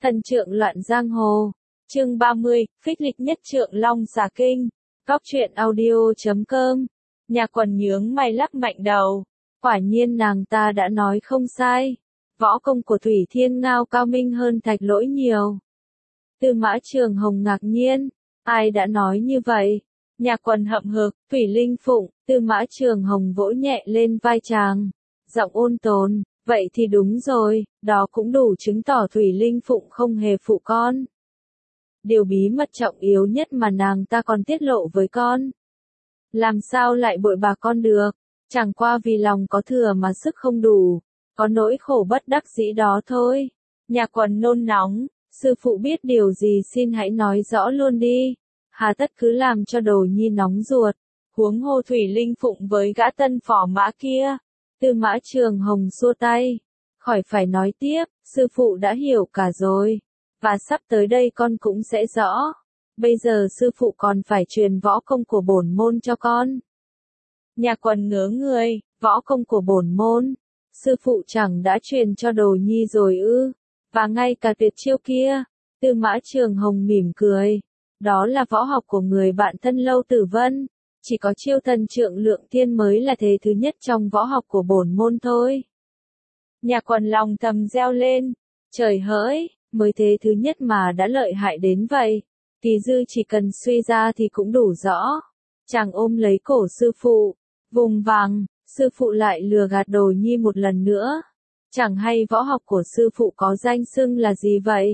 Thần trượng loạn giang hồ. Chương 30, phích lịch nhất trượng long xà kinh. Góc truyện audio.com. Nhà Quần nhướng mày lắc mạnh đầu. Quả nhiên nàng ta đã nói không sai. Võ công của Thủy Thiên Ngao cao minh hơn Thạch Lỗi nhiều. Tư Mã Trường Hồng ngạc nhiên. Ai đã nói như vậy? Nhà Quần hậm hực, Thủy Linh Phụng. Tư Mã Trường Hồng vỗ nhẹ lên vai chàng. Giọng ôn tồn. Vậy thì đúng rồi, đó cũng đủ chứng tỏ Thủy Linh Phụng không hề phụ con. Điều bí mật trọng yếu nhất mà nàng ta còn tiết lộ với con. Làm sao lại bội bạc con được, chẳng qua vì lòng có thừa mà sức không đủ, có nỗi khổ bất đắc dĩ đó thôi. Nhà Quần nôn nóng, sư phụ biết điều gì xin hãy nói rõ luôn đi, hà tất cứ làm cho đồ nhi nóng ruột, huống hồ Thủy Linh Phụng với gã tân phò mã kia. Tư Mã Trường Hồng xua tay, khỏi phải nói tiếp, sư phụ đã hiểu cả rồi, và sắp tới đây con cũng sẽ rõ. Bây giờ sư phụ còn phải truyền võ công của bổn môn cho con. Nhà Quần ngớ người, võ công của bổn môn, sư phụ chẳng đã truyền cho đồ nhi rồi ư, và ngay cả tuyệt chiêu kia. Tư Mã Trường Hồng mỉm cười, đó là võ học của người bạn thân Lâu Tử Vân. Chỉ có chiêu thần trượng lượng thiên mới là thế thứ nhất trong võ học của bổn môn thôi. Nhà Quần lòng thầm reo lên, trời hỡi, mới thế thứ nhất mà đã lợi hại đến vậy. Kỳ dư chỉ cần suy ra thì cũng đủ rõ. Chàng ôm lấy cổ sư phụ, vùng vằng, sư phụ lại lừa gạt đồ nhi một lần nữa. Chẳng hay võ học của sư phụ có danh xưng là gì vậy?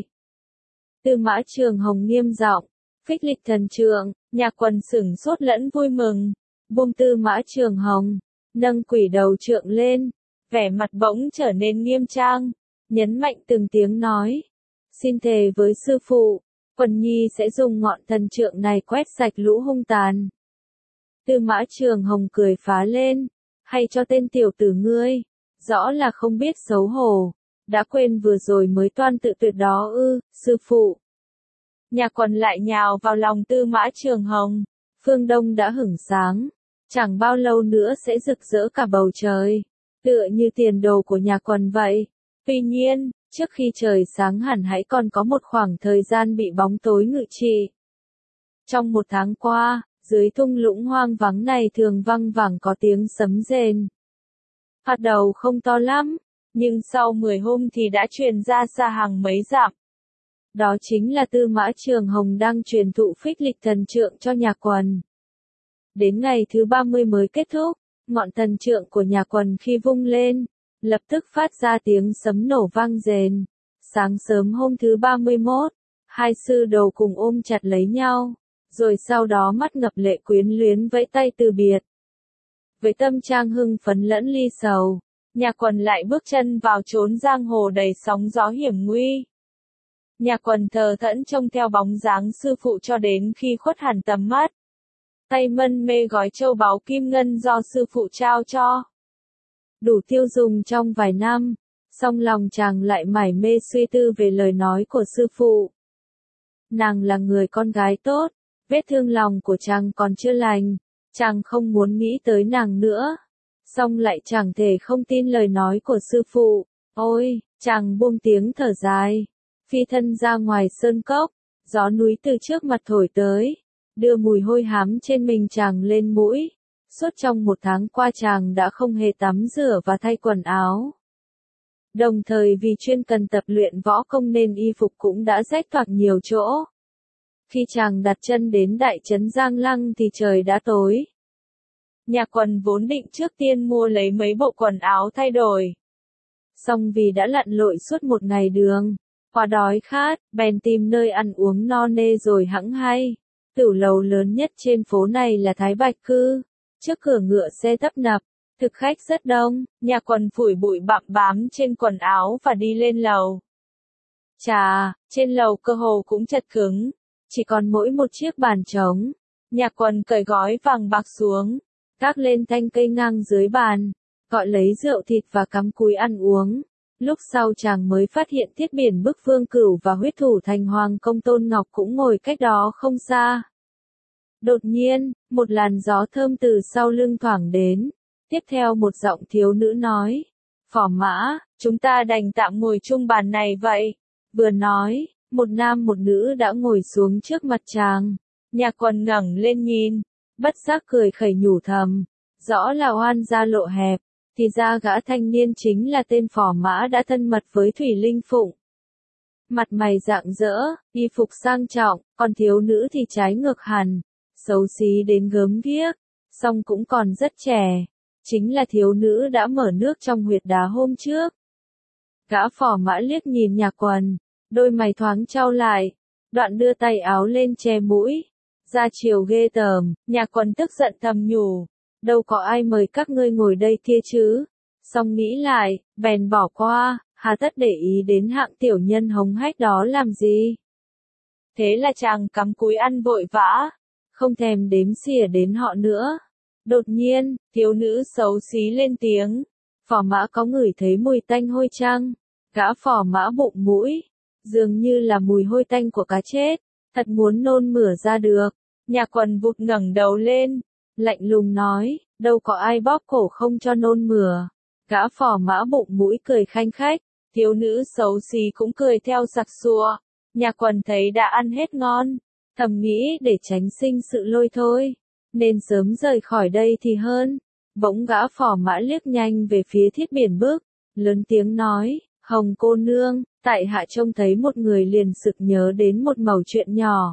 Tư Mã Trường Hồng nghiêm giọng, phích lịch thần trượng. Nhà Quần sửng sốt lẫn vui mừng, buông Tư Mã Trường Hồng, nâng quỷ đầu trượng lên, vẻ mặt bỗng trở nên nghiêm trang, nhấn mạnh từng tiếng nói, xin thề với sư phụ, Quần nhi sẽ dùng ngọn thần trượng này quét sạch lũ hung tàn. Tư Mã Trường Hồng cười phá lên, hay cho tên tiểu tử ngươi, rõ là không biết xấu hổ, đã quên vừa rồi mới toan tự tuyệt đó ư, sư phụ. Nhà Quần lại nhào vào lòng Tư Mã Trường Hồng, phương đông đã hửng sáng, chẳng bao lâu nữa sẽ rực rỡ cả bầu trời, tựa như tiền đồ của nhà Quần vậy. Tuy nhiên, trước khi trời sáng hẳn hãy còn có một khoảng thời gian bị bóng tối ngự trị. Trong một tháng qua, dưới thung lũng hoang vắng này thường văng vẳng có tiếng sấm rền. Hạt đầu không to lắm, nhưng sau 10 hôm thì đã truyền ra xa hàng mấy dặm. Đó chính là Tư Mã Trường Hồng đang truyền thụ phích lịch thần trượng cho nhà Quần. Đến ngày thứ 30 mới kết thúc, ngọn thần trượng của nhà Quần khi vung lên, lập tức phát ra tiếng sấm nổ vang rền. Sáng sớm hôm thứ 31, hai sư đồ cùng ôm chặt lấy nhau, rồi sau đó mắt ngập lệ quyến luyến vẫy tay từ biệt. Với tâm trạng hưng phấn lẫn ly sầu, nhà Quần lại bước chân vào chốn giang hồ đầy sóng gió hiểm nguy. Nhà Quần thờ thẫn trông theo bóng dáng sư phụ cho đến khi khuất hẳn tầm mắt. Tay mân mê gói châu báu kim ngân do sư phụ trao cho. Đủ tiêu dùng trong vài năm, song lòng chàng lại mải mê suy tư về lời nói của sư phụ. Nàng là người con gái tốt, vết thương lòng của chàng còn chưa lành, chàng không muốn nghĩ tới nàng nữa. Song lại chẳng thể không tin lời nói của sư phụ. Ôi, chàng buông tiếng thở dài. Phi thân ra ngoài sơn cốc, gió núi từ trước mặt thổi tới, đưa mùi hôi hám trên mình chàng lên mũi. Suốt trong một tháng qua chàng đã không hề tắm rửa và thay quần áo. Đồng thời vì chuyên cần tập luyện võ công nên y phục cũng đã rách toạc nhiều chỗ. Khi chàng đặt chân đến đại trấn Giang Lăng thì trời đã tối. Nhà Quần vốn định trước tiên mua lấy mấy bộ quần áo thay đổi. Song vì đã lặn lội suốt một ngày đường, quá đói khát, bèn tìm nơi ăn uống no nê rồi hẵng hay. Tửu lầu lớn nhất trên phố này là Thái Bạch Cư, trước cửa ngựa xe tấp nập, thực khách rất đông. Nhà Quần phủi bụi bặm bám trên quần áo và đi lên lầu. Chà, trên lầu cơ hồ cũng chật cứng, chỉ còn mỗi một chiếc bàn trống. Nhà Quần cởi gói vàng bạc xuống, gác lên thanh cây ngang dưới bàn, gọi lấy rượu thịt và cắm cúi ăn uống. Lúc sau chàng mới phát hiện Thiết Biển Bức Vương Cửu và huyết thủ thành Hoàng Công Tôn Ngọc cũng ngồi cách đó không xa. Đột nhiên, một làn gió thơm từ sau lưng thoảng đến. Tiếp theo một giọng thiếu nữ nói, Phò Mã, chúng ta đành tạm ngồi chung bàn này vậy. Vừa nói, một nam một nữ đã ngồi xuống trước mặt chàng. Nhạc Quần ngẩng lên nhìn, bất giác cười khẩy nhủ thầm, rõ là oan gia lộ hẹp, thì ra gã thanh niên chính là tên phò mã đã thân mật với Thủy Linh Phụng. Mặt mày rạng rỡ, y phục sang trọng, còn thiếu nữ thì trái ngược hẳn, xấu xí đến gớm ghiếc, song cũng còn rất trẻ, chính là thiếu nữ đã mở nước trong huyệt đá hôm trước. Gã phò mã liếc nhìn Nhạc Quần, đôi mày thoáng chau lại, đoạn đưa tay áo lên che mũi, ra chiều ghê tởm. Nhạc Quần tức giận thầm nhủ, đâu có ai mời các ngươi ngồi đây kia chứ, song nghĩ lại, bèn bỏ qua, hà tất để ý đến hạng tiểu nhân hống hách đó làm gì. Thế là chàng cắm cúi ăn vội vã, không thèm đếm xỉa đến họ nữa. Đột nhiên, thiếu nữ xấu xí lên tiếng, phò mã có ngửi thấy mùi tanh hôi chăng? Gã phò mã bụng mũi, dường như là mùi hôi tanh của cá chết, thật muốn nôn mửa ra được. Nhạc Quần vụt ngẩng đầu lên, lạnh lùng nói, đâu có ai bóp cổ không cho nôn mửa. Gã phò mã bụng mũi cười khanh khách, thiếu nữ xấu xí cũng cười theo sặc sụa. Nhạc Quần thấy đã ăn hết ngon, thầm nghĩ để tránh sinh sự lôi thôi, nên sớm rời khỏi đây thì hơn. Bỗng gã phò mã liếc nhanh về phía Thiết Biển Bức, lớn tiếng nói, Hồng cô nương, tại hạ trông thấy một người liền sực nhớ đến một mẩu chuyện nhỏ.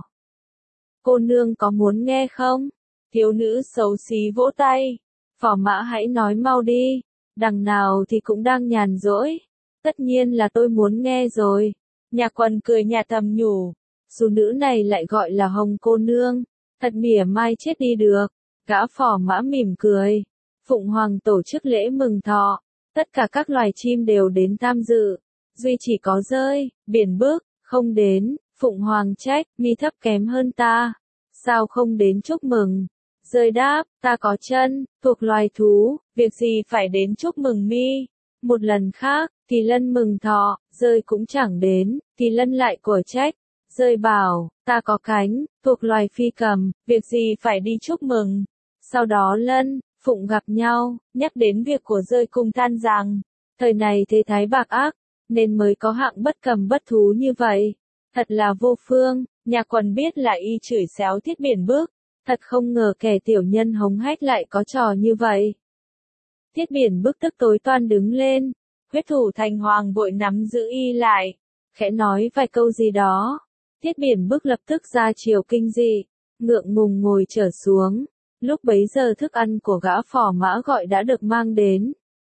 Cô nương có muốn nghe không? Thiếu nữ xấu xí vỗ tay, phò mã hãy nói mau đi, đằng nào thì cũng đang nhàn rỗi. Tất nhiên là tôi muốn nghe rồi. Nhạc Quần cười nhạt thầm nhủ, dù nữ này lại gọi là Hồng cô nương, thật mỉa mai chết đi được. Gã phò mã mỉm cười, Phụng Hoàng tổ chức lễ mừng thọ, tất cả các loài chim đều đến tham dự, duy chỉ có Dơi, Biển Bức, không đến. Phụng Hoàng trách, mi thấp kém hơn ta, sao không đến chúc mừng? Dơi đáp, ta có chân, thuộc loài thú, việc gì phải đến chúc mừng mi? Một lần khác, Kỳ Lân mừng thọ, Dơi cũng chẳng đến, Kỳ Lân lại của trách. Dơi bảo, ta có cánh, thuộc loài phi cầm, việc gì phải đi chúc mừng? Sau đó Lân, Phụng gặp nhau, nhắc đến việc của Dơi cùng than rằng, thời này thế thái bạc ác, nên mới có hạng bất cầm bất thú như vậy. Thật là vô phương. Nhạc Quần biết là y chửi xéo Thiết Biển Bức, thật không ngờ kẻ tiểu nhân hống hách lại có trò như vậy. Thiết Biển Bức tức tối toan đứng lên, Huyết Thủ Thành Hoàng vội nắm giữ y lại, khẽ nói vài câu gì đó. Thiết Biển Bức lập tức ra chiều kinh dị, ngượng ngùng ngồi trở xuống. Lúc bấy giờ thức ăn của gã phò mã gọi đã được mang đến.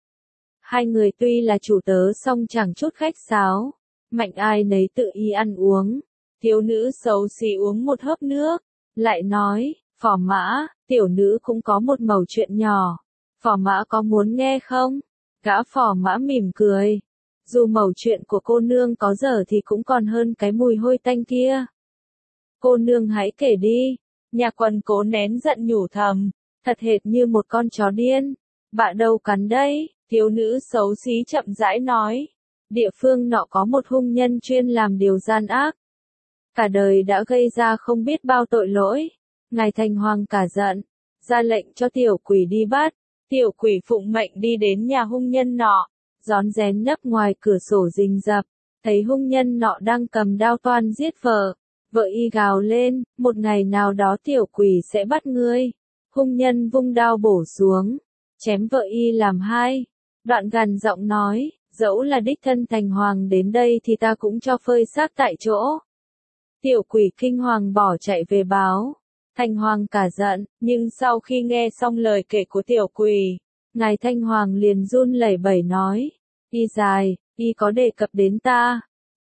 Hai người tuy là chủ tớ song chẳng chút khách sáo, mạnh ai nấy tự y ăn uống. Thiếu nữ xấu xí uống một hớp nước, lại nói, phò mã, tiểu nữ cũng có một mẩu chuyện nhỏ, phò mã có muốn nghe không? Gã phò mã mỉm cười, dù mẩu chuyện của cô nương có dở thì cũng còn hơn cái mùi hôi tanh kia. Cô nương hãy kể đi. Nhạc Quần cố nén giận nhủ thầm, thật hệt như một con chó điên. Bạ đâu cắn đây? Thiếu nữ xấu xí chậm rãi nói, địa phương nọ có một hung nhân chuyên làm điều gian ác, cả đời đã gây ra không biết bao tội lỗi. Ngài Thành Hoàng cả giận, ra lệnh cho tiểu quỷ đi bắt. Tiểu quỷ phụng mệnh đi đến nhà hung nhân nọ, rón rén nấp ngoài cửa sổ rình rập, thấy hung nhân nọ đang cầm đao toan giết vợ. Vợ y gào lên, một ngày nào đó tiểu quỷ sẽ bắt ngươi. Hung nhân vung đao bổ xuống, chém vợ y làm hai. Đoạn gằn giọng nói, dẫu là đích thân Thành Hoàng đến đây thì ta cũng cho phơi xác tại chỗ. Tiểu quỷ kinh hoàng bỏ chạy về báo. Thành Hoàng cả giận, nhưng sau khi nghe xong lời kể của tiểu quỷ, ngài Thanh Hoàng liền run lẩy bẩy nói, y dài, y có đề cập đến ta.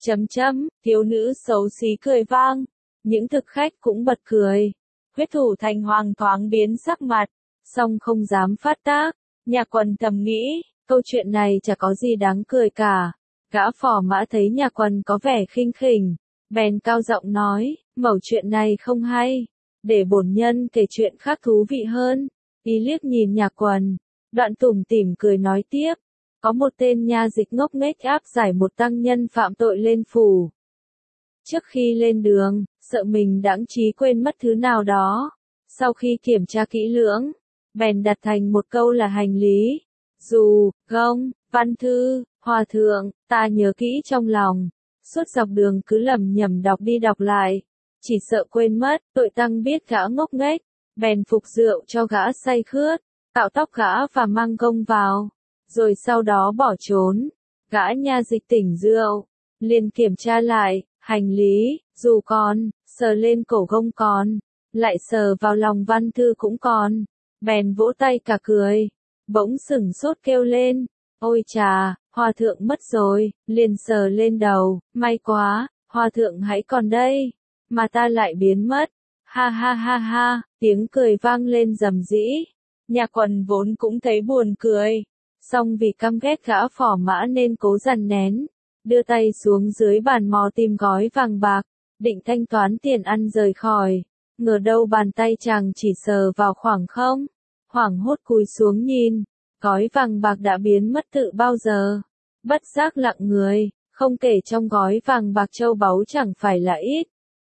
Thiếu nữ xấu xí cười vang, những thực khách cũng bật cười. Huyết Thủ Thành Hoàng thoáng biến sắc mặt, song không dám phát tác. Nhạc Quần thầm nghĩ, câu chuyện này chả có gì đáng cười cả. Gã phò mã thấy Nhạc Quần có vẻ khinh khỉnh, bèn cao giọng nói, mẩu chuyện này không hay, để bổn nhân kể chuyện khác thú vị hơn. Y liếc nhìn Nhạc Quần, đoạn tủm tỉm cười nói tiếp, có một tên nha dịch ngốc nghếch áp giải một tăng nhân phạm tội lên phủ. Trước khi lên đường, sợ mình đãng trí quên mất thứ nào đó, sau khi kiểm tra kỹ lưỡng, bèn đặt thành một câu là hành lý, dù, gông, văn thư, hòa thượng, ta nhớ kỹ trong lòng. suốt dọc đường cứ lầm nhầm đọc đi đọc lại, chỉ sợ quên mất, tội tăng biết gã ngốc nghếch, bèn phục rượu cho gã say khướt, cạo tóc gã và mang gông vào, rồi sau đó bỏ trốn. Gã nha dịch tỉnh rượu, liền kiểm tra lại, hành lý, dù còn, sờ lên cổ gông còn, lại sờ vào lòng văn thư cũng còn, bèn vỗ tay cả cười, bỗng sửng sốt kêu lên, ôi chà, hòa thượng mất rồi, liền sờ lên đầu, may quá, hòa thượng hãy còn đây, mà ta lại biến mất, ha ha ha ha, tiếng cười vang lên rầm rĩ, nhà quần vốn cũng thấy buồn cười, song vì căm ghét gã phò mã nên cố dằn nén, đưa tay xuống dưới bàn mò tìm gói vàng bạc, định thanh toán tiền ăn rời khỏi, ngờ đâu bàn tay chàng chỉ sờ vào khoảng không, hoảng hốt cúi xuống nhìn, gói vàng bạc đã biến mất từ bao giờ, bất giác lặng người, không kể trong gói vàng bạc châu báu chẳng phải là ít.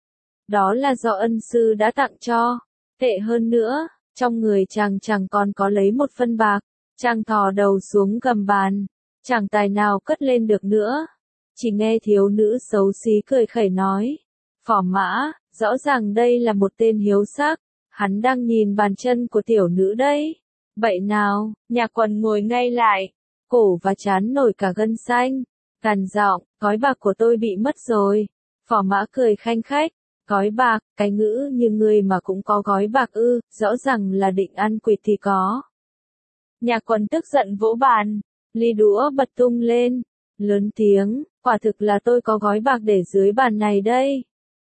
Đó là do ân sư đã tặng cho, tệ hơn nữa, trong người chàng chẳng còn có lấy một phân bạc, chàng thò đầu xuống gầm bàn, chẳng tài nào cất lên được nữa, chỉ nghe thiếu nữ xấu xí cười khẩy nói, phò mã, rõ ràng đây là một tên hiếu sắc, hắn đang nhìn bàn chân của tiểu nữ đấy. Vậy nào, nhà quần ngồi ngay lại, cổ và trán nổi cả gân xanh, gằn giọng, gói bạc của tôi bị mất rồi. Phò mã cười khanh khách, gói bạc, cái ngữ như người mà cũng có gói bạc ư, rõ ràng là định ăn quỵt thì có. Nhà quần tức giận vỗ bàn, ly đũa bật tung lên, lớn tiếng, quả thực là tôi có gói bạc để dưới bàn này đây.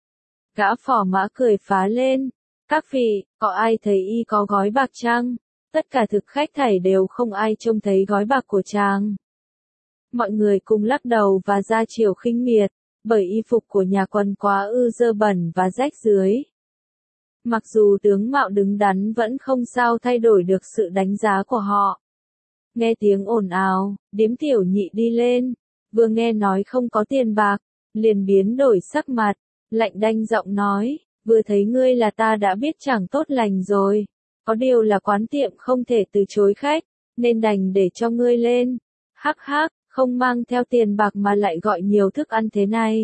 Gã phò mã cười phá lên, các vị, có ai thấy y có gói bạc chăng? Tất cả thực khách thảy đều không ai trông thấy gói bạc của chàng. Mọi người cùng lắc đầu và ra chiều khinh miệt, bởi y phục của nhà quần quá ư dơ bẩn và rách rưới. Mặc dù tướng mạo đứng đắn vẫn không sao thay đổi được sự đánh giá của họ. Nghe tiếng ồn ào, điếm tiểu nhị đi lên, vừa nghe nói không có tiền bạc, liền biến đổi sắc mặt, lạnh đanh giọng nói, vừa thấy ngươi là ta đã biết chẳng tốt lành rồi. Có điều là quán tiệm không thể từ chối khách, nên đành để cho ngươi lên. Hắc hắc, không mang theo tiền bạc mà lại gọi nhiều thức ăn thế này.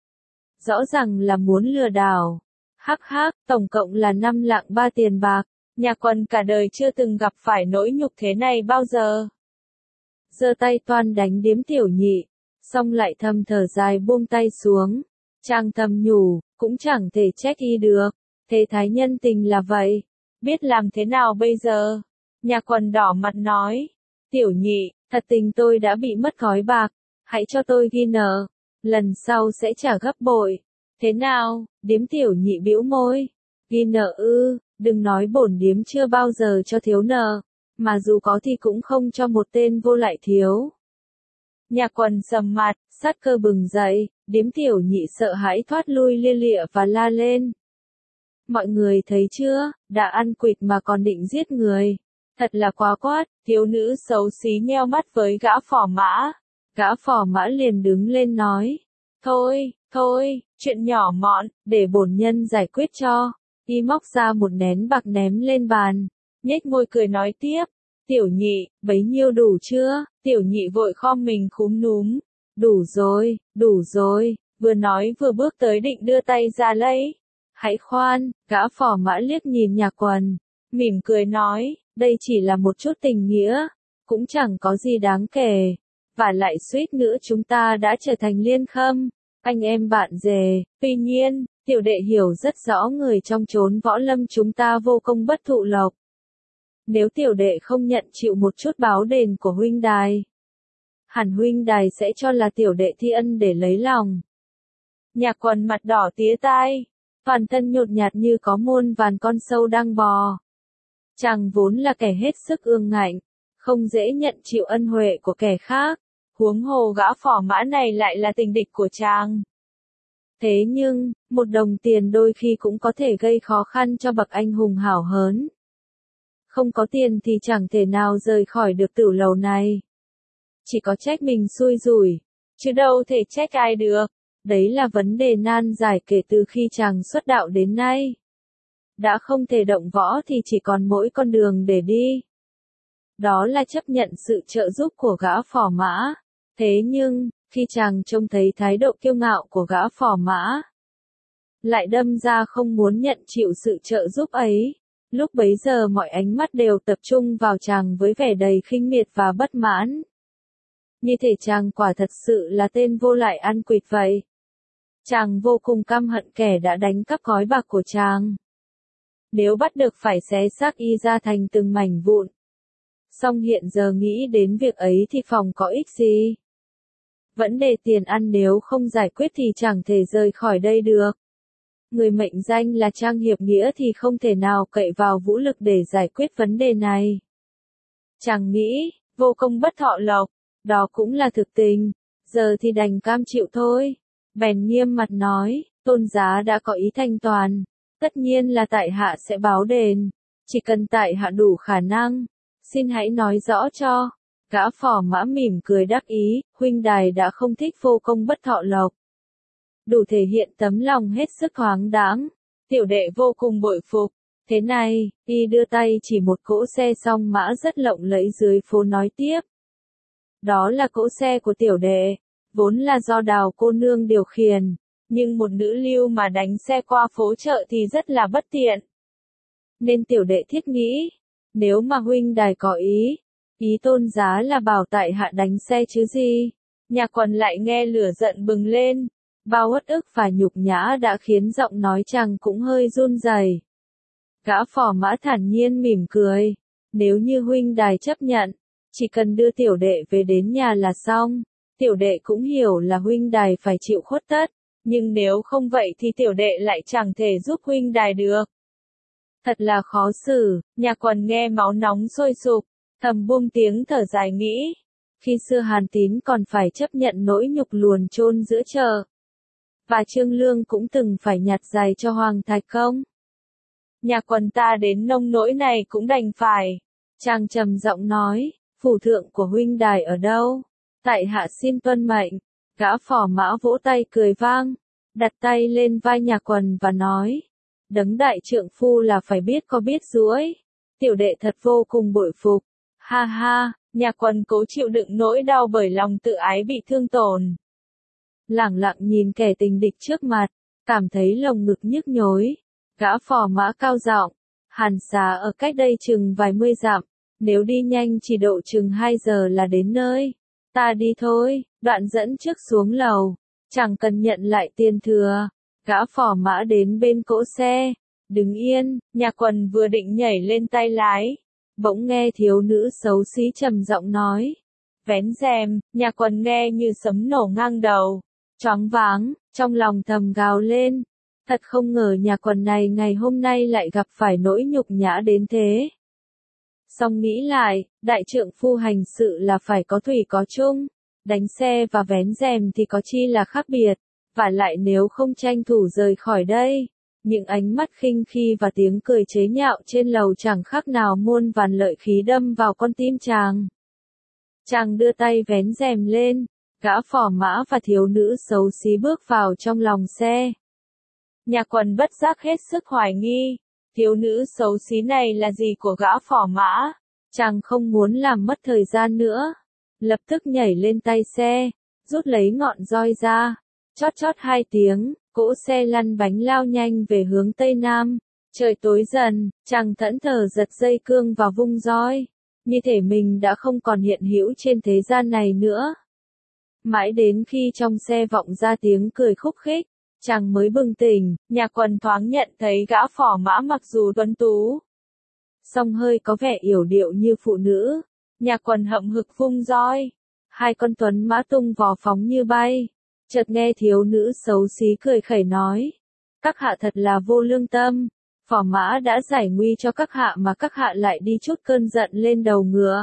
Rõ ràng là muốn lừa đảo. Hắc hắc, tổng cộng là 5 lạng 3 tiền bạc. Nhà quần cả đời chưa từng gặp phải nỗi nhục thế này bao giờ. Giơ tay toan đánh điếm tiểu nhị, xong lại thầm thở dài buông tay xuống. Chàng thầm nhủ, cũng chẳng thể trách y được. Thế thái nhân tình là vậy. Biết làm thế nào bây giờ? Nhà quần đỏ mặt nói. Tiểu nhị, thật tình tôi đã bị mất gói bạc. Hãy cho tôi ghi nợ. Lần sau sẽ trả gấp bội. Thế nào? Điếm tiểu nhị bĩu môi. Ghi nợ ư, đừng nói bổn điếm chưa bao giờ cho thiếu nợ. Mà dù có thì cũng không cho một tên vô lại thiếu. Nhà quần sầm mặt, sát cơ bừng dậy. Điếm tiểu nhị sợ hãi thoát lui lia lịa và la lên. Mọi người thấy chưa, đã ăn quỵt mà còn định giết người. Thật là quá quát, thiếu nữ xấu xí nheo mắt với gã phò mã. Gã phò mã liền đứng lên nói. Thôi, chuyện nhỏ mọn, để bổn nhân giải quyết cho. Y móc ra một nén bạc ném lên bàn. Nhếch môi cười nói tiếp. Tiểu nhị, bấy nhiêu đủ chưa? Tiểu nhị vội khom mình khúm núm. Đủ rồi, vừa nói vừa bước tới định đưa tay ra lấy. Hãy khoan, gã phò mã liếc nhìn nhà quần, mỉm cười nói, đây chỉ là một chút tình nghĩa, cũng chẳng có gì đáng kể, và lại suýt nữa chúng ta đã trở thành liên khâm, anh em bạn rể, tuy nhiên, tiểu đệ hiểu rất rõ người trong chốn võ lâm chúng ta vô công bất thụ lộc. Nếu tiểu đệ không nhận chịu một chút báo đền của huynh đài, hẳn huynh đài sẽ cho là tiểu đệ thi ân để lấy lòng. Nhà quần mặt đỏ tía tai. Toàn thân nhột nhạt như có muôn vàn con sâu đang bò. Chàng vốn là kẻ hết sức ương ngạnh, không dễ nhận chịu ân huệ của kẻ khác, huống hồ gã phò mã này lại là tình địch của chàng. Thế nhưng, một đồng tiền đôi khi cũng có thể gây khó khăn cho bậc anh hùng hảo hớn. Không có tiền thì chẳng thể nào rời khỏi được tửu lầu này. Chỉ có trách mình xui rủi, chứ đâu thể trách ai được. Đấy là vấn đề nan giải kể từ khi chàng xuất đạo đến nay. Đã không thể động võ thì chỉ còn mỗi con đường để đi. Đó là chấp nhận sự trợ giúp của gã phò mã. Thế nhưng, Khi chàng trông thấy thái độ kiêu ngạo của gã phò mã, lại đâm ra không muốn nhận chịu sự trợ giúp ấy. Lúc bấy giờ mọi ánh mắt đều tập trung vào chàng với vẻ đầy khinh miệt và bất mãn. Như thể chàng quả thật sự là tên vô lại ăn quỵt vậy. Chàng vô cùng căm hận kẻ đã đánh cắp gói bạc của chàng. Nếu bắt được phải xé xác y ra thành từng mảnh vụn. Song hiện giờ nghĩ đến việc ấy thì phòng có ích gì. Vấn đề tiền ăn nếu không giải quyết thì chẳng thể rời khỏi đây được. Người mệnh danh là Trang Hiệp Nghĩa thì không thể nào cậy vào vũ lực để giải quyết vấn đề này. Chàng nghĩ, vô công bất thọ lộc, đó cũng là thực tình, giờ thì đành cam chịu thôi. Bèn nghiêm mặt nói, tôn giá đã có ý thanh toàn, tất nhiên là tại hạ sẽ báo đền, chỉ cần tại hạ đủ khả năng, xin hãy nói rõ cho. Gã phò mã mỉm cười đáp ý, huynh đài đã không thích vô công bất thọ lộc. Đủ thể hiện tấm lòng hết sức thoáng đáng, tiểu đệ vô cùng bội phục. Thế này, y đưa tay chỉ một cỗ xe song mã rất lộng lẫy dưới phố nói tiếp. Đó là cỗ xe của tiểu đệ, vốn là do Đào cô nương điều khiển, nhưng một nữ lưu mà đánh xe qua phố chợ thì rất là bất tiện. Nên tiểu đệ thiết nghĩ, nếu mà huynh đài có ý tôn giá là bảo tại hạ đánh xe chứ gì. Nhà quần lại nghe lửa giận bừng lên, bao uất ức và nhục nhã đã khiến giọng nói chàng cũng hơi run rẩy. Gã phò mã thản nhiên mỉm cười, nếu như huynh đài chấp nhận, chỉ cần đưa tiểu đệ về đến nhà là xong. Tiểu đệ cũng hiểu là huynh đài phải chịu khuất tất, nhưng nếu không vậy thì tiểu đệ lại chẳng thể giúp huynh đài được. Thật là khó xử, nhà quần nghe máu nóng sôi sục, thầm buông tiếng thở dài nghĩ. Khi xưa Hàn Tín còn phải chấp nhận nỗi nhục luồn chôn giữa chợ. Và Trương Lương cũng từng phải nhặt giày cho Hoàng Thái Công. Nhà quần ta đến nông nỗi này cũng đành phải. Chàng trầm giọng nói, phủ thượng của huynh đài ở đâu? Tại hạ xin tuân mệnh. Gã phò mã vỗ tay cười vang, đặt tay lên vai nhà quần và nói, đấng đại trượng phu là phải biết có biết duỗi. Tiểu đệ thật vô cùng bội phục. Ha ha, nhà quần cố chịu đựng nỗi đau bởi lòng tự ái bị thương tổn. Lẳng lặng nhìn kẻ tình địch trước mặt, cảm thấy lồng ngực nhức nhối. Gã phò mã cao giọng, Hàn xá ở cách đây chừng vài mươi dặm, nếu đi nhanh chỉ độ chừng 2 giờ là đến nơi. Ta đi thôi, đoạn dẫn trước xuống lầu, chẳng cần nhận lại tiền thừa. Gã phò mã đến bên cỗ xe, đứng yên, nhà quần vừa định nhảy lên tay lái. Bỗng nghe thiếu nữ xấu xí trầm giọng nói. Vén rèm, nhà quần nghe như sấm nổ ngang đầu. Choáng váng, trong lòng thầm gào lên. Thật không ngờ nhà quần này ngày hôm nay lại gặp phải nỗi nhục nhã đến thế. Song nghĩ lại, đại trượng phu hành sự là phải có thủy có chung. Đánh xe và vén rèm thì có chi là khác biệt. Và lại nếu không tranh thủ rời khỏi đây, những ánh mắt khinh khi và tiếng cười chế nhạo trên lầu chẳng khác nào muôn vàn lợi khí đâm vào con tim chàng. Chàng đưa tay vén rèm lên, gã phò mã và thiếu nữ xấu xí bước vào trong lòng xe. Nhà quần bất giác hết sức hoài nghi, thiếu nữ xấu xí này là gì của gã phò mã? Chàng không muốn làm mất thời gian nữa, lập tức nhảy lên tay xe, rút lấy ngọn roi ra, chót chót 2 tiếng. Cỗ xe lăn bánh lao nhanh về hướng Tây Nam. Trời tối dần, chàng thẫn thờ giật dây cương và vung roi. Như thể mình đã không còn hiện hữu trên thế gian này nữa. Mãi đến khi trong xe vọng ra tiếng cười khúc khích, chàng mới bừng tỉnh. Nhà quần thoáng nhận thấy gã phò mã mặc dù tuấn tú, song hơi có vẻ yểu điệu như phụ nữ. Nhà quần hậm hực vung roi. 2 con tuấn mã tung vò phóng như bay. Chợt nghe thiếu nữ xấu xí cười khẩy nói. Các hạ thật là vô lương tâm. Phò mã đã giải nguy cho các hạ mà các hạ lại đi trút cơn giận lên đầu ngựa.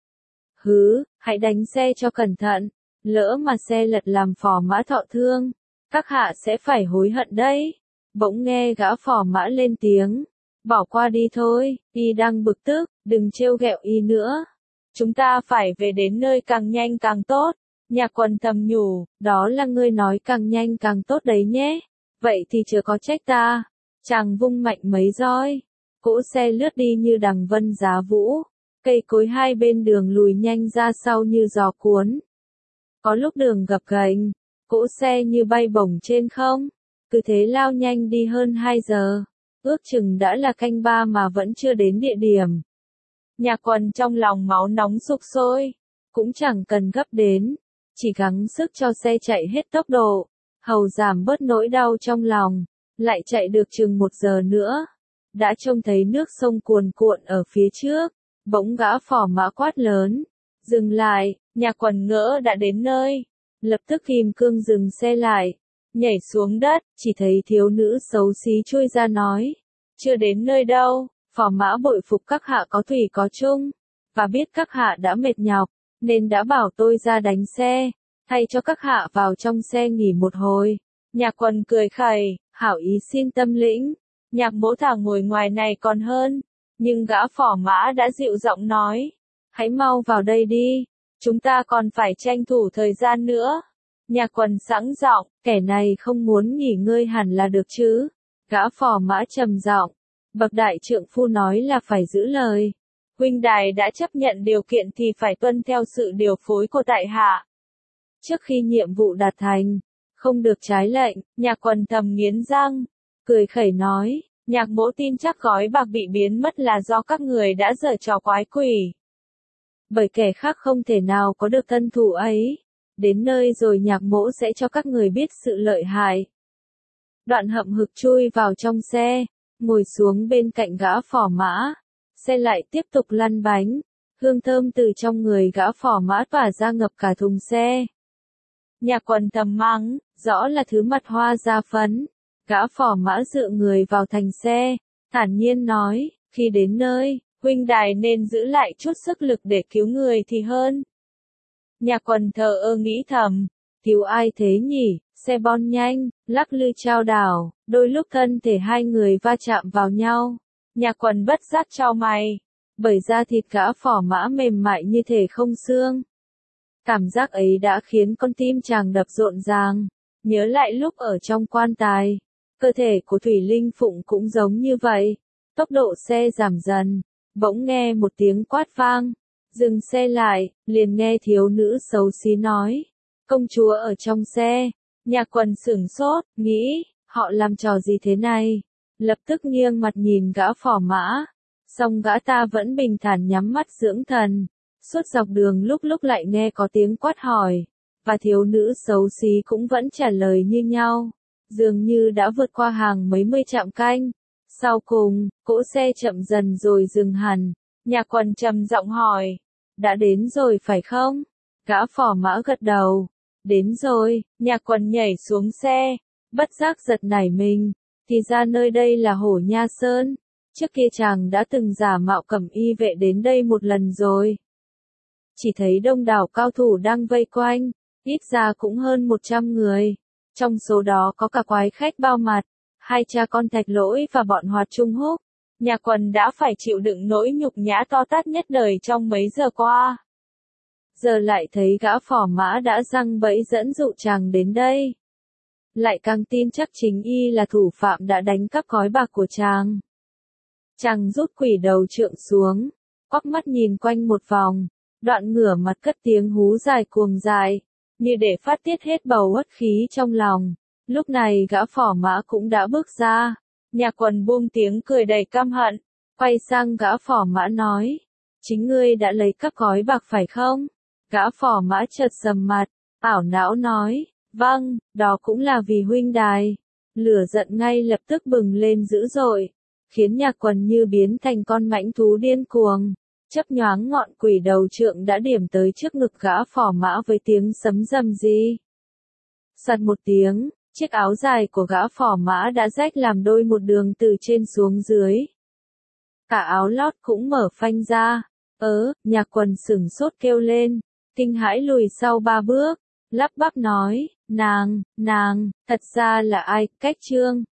Hứ, hãy đánh xe cho cẩn thận. Lỡ mà xe lật làm phò mã thọ thương, các hạ sẽ phải hối hận đấy. Bỗng nghe gã phò mã lên tiếng. Bỏ qua đi thôi, y đang bực tức, đừng trêu ghẹo y nữa. Chúng ta phải về đến nơi càng nhanh càng tốt. Nhà quần thầm nhủ, đó là ngươi nói càng nhanh càng tốt đấy nhé. Vậy thì chưa có trách ta. Chàng vung mạnh mấy roi. Cỗ xe lướt đi như đằng vân giá vũ. Cây cối hai bên đường lùi nhanh ra sau như gió cuốn. Có lúc đường gập ghềnh, cỗ xe như bay bổng trên không, cứ thế lao nhanh đi hơn 2 giờ, ước chừng đã là canh 3 mà vẫn chưa đến địa điểm. Nhạc Quần trong lòng máu nóng sục sôi, cũng chẳng cần gấp đến, chỉ gắng sức cho xe chạy hết tốc độ, hầu giảm bớt nỗi đau trong lòng, lại chạy được chừng 1 giờ nữa. Đã trông thấy nước sông cuồn cuộn ở phía trước, bỗng gã phò mã quát lớn, dừng lại. Nhạc Quần ngỡ đã đến nơi, lập tức kìm cương dừng xe lại, nhảy xuống đất, chỉ thấy thiếu nữ xấu xí chui ra nói, chưa đến nơi đâu, phò mã bội phục các hạ có thủy có chung, và biết các hạ đã mệt nhọc, nên đã bảo tôi ra đánh xe, thay cho các hạ vào trong xe nghỉ một hồi. Nhạc Quần cười khẩy, hảo ý xin tâm lĩnh, Nhạc mỗ thả ngồi ngoài này còn hơn, nhưng gã phò mã đã dịu giọng nói, hãy mau vào đây đi. Chúng ta còn phải tranh thủ thời gian nữa. Nhạc Quần sẵn giọng, kẻ này không muốn nghỉ ngơi hẳn là được chứ. Gã phò mã trầm giọng, bậc đại trượng phu nói là phải giữ lời. Huynh đài đã chấp nhận điều kiện thì phải tuân theo sự điều phối của tại hạ. Trước khi nhiệm vụ đạt thành, không được trái lệnh. Nhạc Quần thầm nghiến răng, cười khẩy nói, Nhạc mỗ tin chắc gói bạc bị biến mất là do các người đã giở trò quái quỷ. Bởi kẻ khác không thể nào có được thân thủ ấy. Đến nơi rồi Nhạc mỗ sẽ cho các người biết sự lợi hại. Đoạn hậm hực chui vào trong xe, ngồi xuống bên cạnh gã phò mã. Xe lại tiếp tục lăn bánh. Hương thơm từ trong người gã phò mã tỏa ra ngập cả thùng xe. Nhạc Quần thầm mắng, rõ là thứ mặt hoa da phấn. Gã phò mã dựa người vào thành xe, thản nhiên nói, khi đến nơi, huynh đài nên giữ lại chút sức lực để cứu người thì hơn. Nhạc Quần thờ ơ nghĩ thầm, cứu ai thế nhỉ, xe bon nhanh, lắc lư chao đảo, đôi lúc thân thể hai người va chạm vào nhau. Nhạc Quần bất giác chau mày, bởi da thịt gã phò mã mềm mại như thể không xương. Cảm giác ấy đã khiến con tim chàng đập rộn ràng, nhớ lại lúc ở trong quan tài. Cơ thể của Thủy Linh Phụng cũng giống như vậy. Tốc độ xe giảm dần, bỗng nghe một tiếng quát vang. Dừng xe lại, liền nghe thiếu nữ xấu xí nói. Công chúa ở trong xe. Nhạc Quần sửng sốt, nghĩ, họ làm trò gì thế này? Lập tức nghiêng mặt nhìn gã phò mã. Song gã ta vẫn bình thản nhắm mắt dưỡng thần. Suốt dọc đường lúc lúc lại nghe có tiếng quát hỏi. Và thiếu nữ xấu xí cũng vẫn trả lời như nhau. Dường như đã vượt qua hàng mấy mươi trạm canh. Sau cùng, cỗ xe chậm dần rồi dừng hẳn. Nhạc Quần trầm giọng hỏi, đã đến rồi phải không? Gã phò mã gật đầu. Đến rồi. Nhạc Quần nhảy xuống xe, bất giác giật nảy mình. Thì ra nơi đây là Hổ Nha Sơn. Trước kia chàng đã từng giả mạo cẩm y vệ đến đây một lần rồi. Chỉ thấy đông đảo cao thủ đang vây quanh, ít ra cũng hơn 100 người. Trong số đó có cả quái khách bao mặt, hai cha con Thạch Lỗi và bọn Hoạt Trung Húc. Nhạc Quần đã phải chịu đựng nỗi nhục nhã to tát nhất đời trong mấy giờ qua. Giờ lại thấy gã phò mã đã giăng bẫy dẫn dụ chàng đến đây. Lại càng tin chắc chính y là thủ phạm đã đánh cắp gói bạc của chàng. Chàng rút quỷ đầu trượng xuống, quắc mắt nhìn quanh một vòng, đoạn ngửa mặt cất tiếng hú dài cuồng dài, như để phát tiết hết bầu uất khí trong lòng. Lúc này gã phò mã cũng đã bước ra. Nhạc Quần buông tiếng cười đầy căm hận, quay sang gã phò mã nói, chính ngươi đã lấy cắp gói bạc phải không? Gã phò mã chợt sầm mặt, ảo não nói, vâng, đó cũng là vì huynh đài. Lửa giận ngay lập tức bừng lên dữ dội, khiến Nhạc Quần như biến thành con mãnh thú điên cuồng. Chấp nhoáng ngọn quỷ đầu trượng đã điểm tới trước ngực gã phò mã với tiếng sấm rầm rì. Sạt một tiếng, chiếc áo dài của gã phò mã đã rách làm đôi một đường từ trên xuống dưới. Cả áo lót cũng mở phanh ra. Nhạc Quần sửng sốt kêu lên, kinh hãi lùi sau 3 bước, lắp bắp nói, nàng, thật ra là ai, Cách Trương.